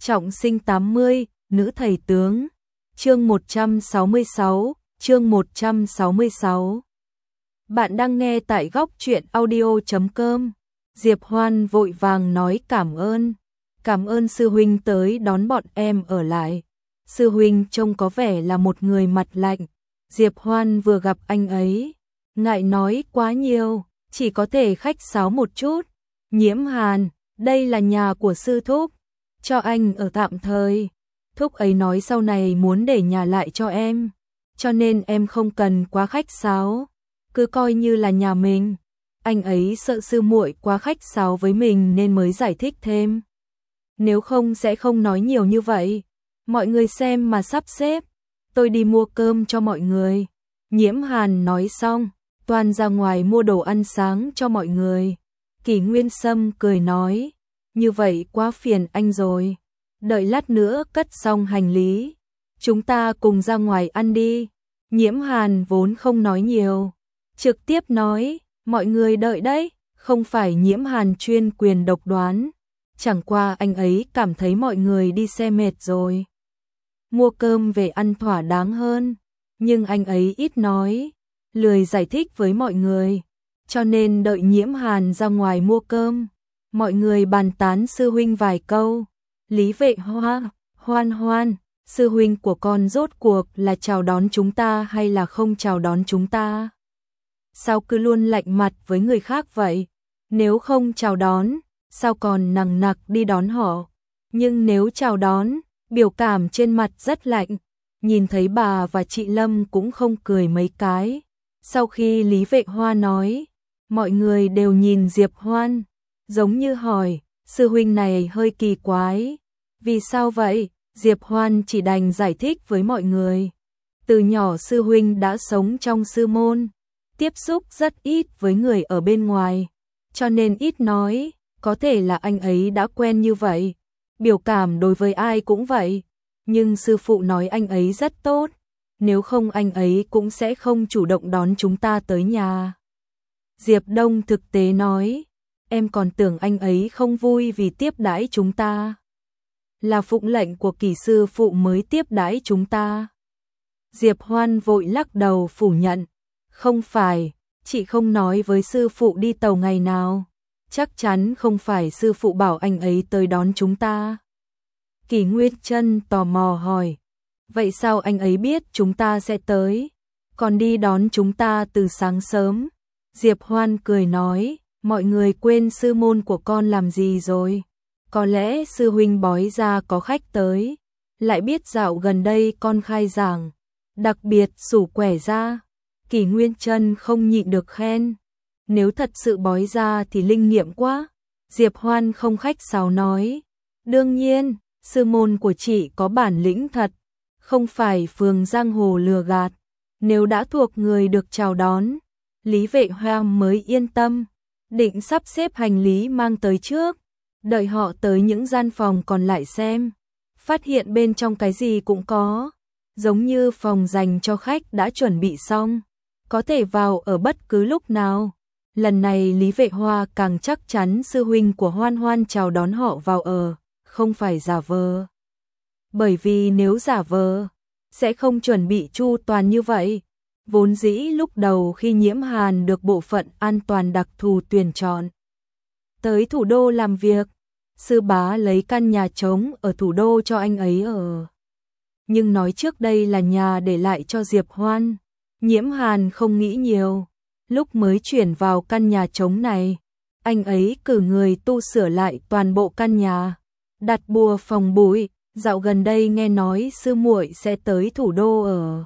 Trọng sinh 80, nữ thầy tướng. Chương 166, chương 166. Bạn đang nghe tại góc truyện audio.com. Diệp Hoan vội vàng nói cảm ơn. Cảm ơn sư huynh tới đón bọn em ở lại. Sư huynh trông có vẻ là một người mặt lạnh. Diệp Hoan vừa gặp anh ấy, ngại nói quá nhiều, chỉ có thể khách sáo một chút. Nhiễm Hàn, đây là nhà của sư thúc, cho anh ở tạm thời. Thúc ấy nói sau này muốn để nhà lại cho em, cho nên em không cần quá khách sáo, cứ coi như là nhà mình. Anh ấy sợ sư muội quá khách sáo với mình nên mới giải thích thêm. Nếu không sẽ không nói nhiều như vậy. Mọi người xem mà sắp xếp, tôi đi mua cơm cho mọi người. Nhiễm Hàn nói xong, toàn ra ngoài mua đồ ăn sáng cho mọi người. Kỷ Nguyên Sâm cười nói, như vậy quá phiền anh rồi. Đợi lát nữa cất xong hành lý, chúng ta cùng ra ngoài ăn đi. Nhiễm Hàn vốn không nói nhiều, trực tiếp nói, mọi người đợi đấy. Không phải Nhiễm Hàn chuyên quyền độc đoán, chẳng qua anh ấy cảm thấy mọi người đi xe mệt rồi, mua cơm về ăn thỏa đáng hơn. Nhưng anh ấy ít nói, lười giải thích với mọi người, cho nên đợi Nhiễm Hàn ra ngoài mua cơm, mọi người bàn tán sư huynh vài câu. Lý Vệ Hoa, Hoan Hoan, sư huynh của con rốt cuộc là chào đón chúng ta hay là không chào đón chúng ta? Sao cứ luôn lạnh mặt với người khác vậy? Nếu không chào đón, sao còn nằng nặc đi đón họ? Nhưng nếu chào đón, biểu cảm trên mặt rất lạnh. Nhìn thấy bà và chị Lâm cũng không cười mấy cái. Sau khi Lý Vệ Hoa nói, mọi người đều nhìn Diệp Hoan, giống như hỏi, sư huynh này hơi kỳ quái. Vì sao vậy? Diệp Hoan chỉ đành giải thích với mọi người. Từ nhỏ sư huynh đã sống trong sư môn, tiếp xúc rất ít với người ở bên ngoài, cho nên ít nói, có thể là anh ấy đã quen như vậy. Biểu cảm đối với ai cũng vậy, nhưng sư phụ nói anh ấy rất tốt, nếu không anh ấy cũng sẽ không chủ động đón chúng ta tới nhà. Diệp Đông thực tế nói, em còn tưởng anh ấy không vui vì tiếp đãi chúng ta. Là phụng lệnh của Kỷ sư phụ mới tiếp đãi chúng ta. Diệp Hoan vội lắc đầu phủ nhận, không phải, chị không nói với sư phụ đi tàu ngày nào, chắc chắn không phải sư phụ bảo anh ấy tới đón chúng ta. Kỷ Nguyên Trân tò mò hỏi, vậy sao anh ấy biết chúng ta sẽ tới, còn đi đón chúng ta từ sáng sớm? Diệp Hoan cười nói, mọi người quên sư môn của con làm gì rồi? Có lẽ sư huynh bói ra có khách tới, lại biết dạo gần đây con khai giảng, đặc biệt rủ quẻ ra. Kỷ Nguyên Trân không nhịn được khen, nếu thật sự bói ra thì linh nghiệm quá. Diệp Hoan không khách sáo nói, đương nhiên, sư môn của chị có bản lĩnh thật, không phải phường giang hồ lừa gạt. Nếu đã thuộc người được chào đón, Lý Vệ Hoa mới yên tâm, định sắp xếp hành lý mang tới trước, đợi họ tới những gian phòng còn lại xem, phát hiện bên trong cái gì cũng có, giống như phòng dành cho khách đã chuẩn bị xong, có thể vào ở bất cứ lúc nào. Lần này Lý Vệ Hoa càng chắc chắn sư huynh của Hoan Hoan chào đón họ vào ở, không phải giả vờ. Bởi vì nếu giả vờ, sẽ không chuẩn bị chu toàn như vậy. Vốn dĩ lúc đầu khi Nhiễm Hàn được bộ phận an toàn đặc thù tuyển chọn tới thủ đô làm việc, sư bá lấy căn nhà trống ở thủ đô cho anh ấy ở. Nhưng nói trước đây là nhà để lại cho Diệp Hoan. Nhiễm Hàn không nghĩ nhiều, lúc mới chuyển vào căn nhà trống này, anh ấy cử người tu sửa lại toàn bộ căn nhà, đặt bùa phòng bụi. Dạo gần đây nghe nói sư muội sẽ tới thủ đô ở.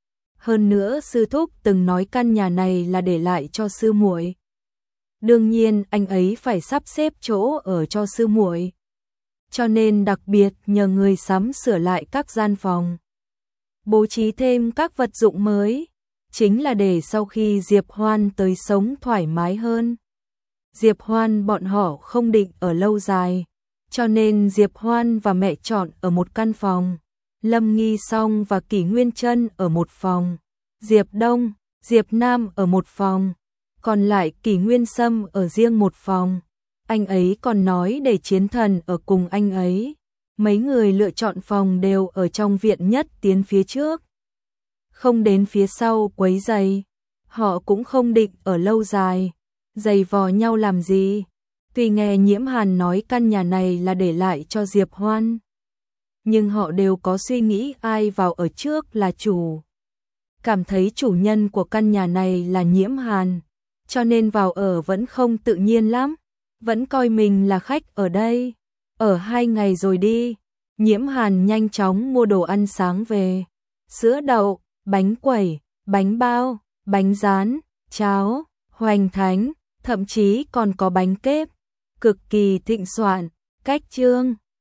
Hơn nữa sư thúc từng nói căn nhà này là để lại cho sư muội. Đương nhiên anh ấy phải sắp xếp chỗ ở cho sư muội, cho nên đặc biệt nhờ người sắm sửa lại các gian phòng, bố trí thêm các vật dụng mới, chính là để sau khi Diệp Hoan tới sống thoải mái hơn. Diệp Hoan bọn họ không định ở lâu dài, cho nên Diệp Hoan và mẹ chọn ở một căn phòng, Lâm Nghi Song và Kỷ Nguyên Trân ở một phòng, Diệp Đông, Diệp Nam ở một phòng, còn lại Kỷ Nguyên Sâm ở riêng một phòng. Anh ấy còn nói để Chiến Thần ở cùng anh ấy. Mấy người lựa chọn phòng đều ở trong viện nhất tiến phía trước. Không đến phía sau quấy rầy, họ cũng không định ở lâu dài, giày vò nhau làm gì. Tuy nghe Nhiễm Hàn nói căn nhà này là để lại cho Diệp Hoan, nhưng họ đều có suy nghĩ ai vào ở trước là chủ. Cảm thấy chủ nhân của căn nhà này là Nhiễm Hàn, cho nên vào ở vẫn không tự nhiên lắm, vẫn coi mình là khách ở đây. Ở 2 ngày rồi đi. Nhiễm Hàn nhanh chóng mua đồ ăn sáng về, sữa đậu, bánh quẩy, bánh bao, bánh rán, cháo, hoành thánh, thậm chí còn có bánh kếp, cực kỳ thịnh soạn. Cách Chương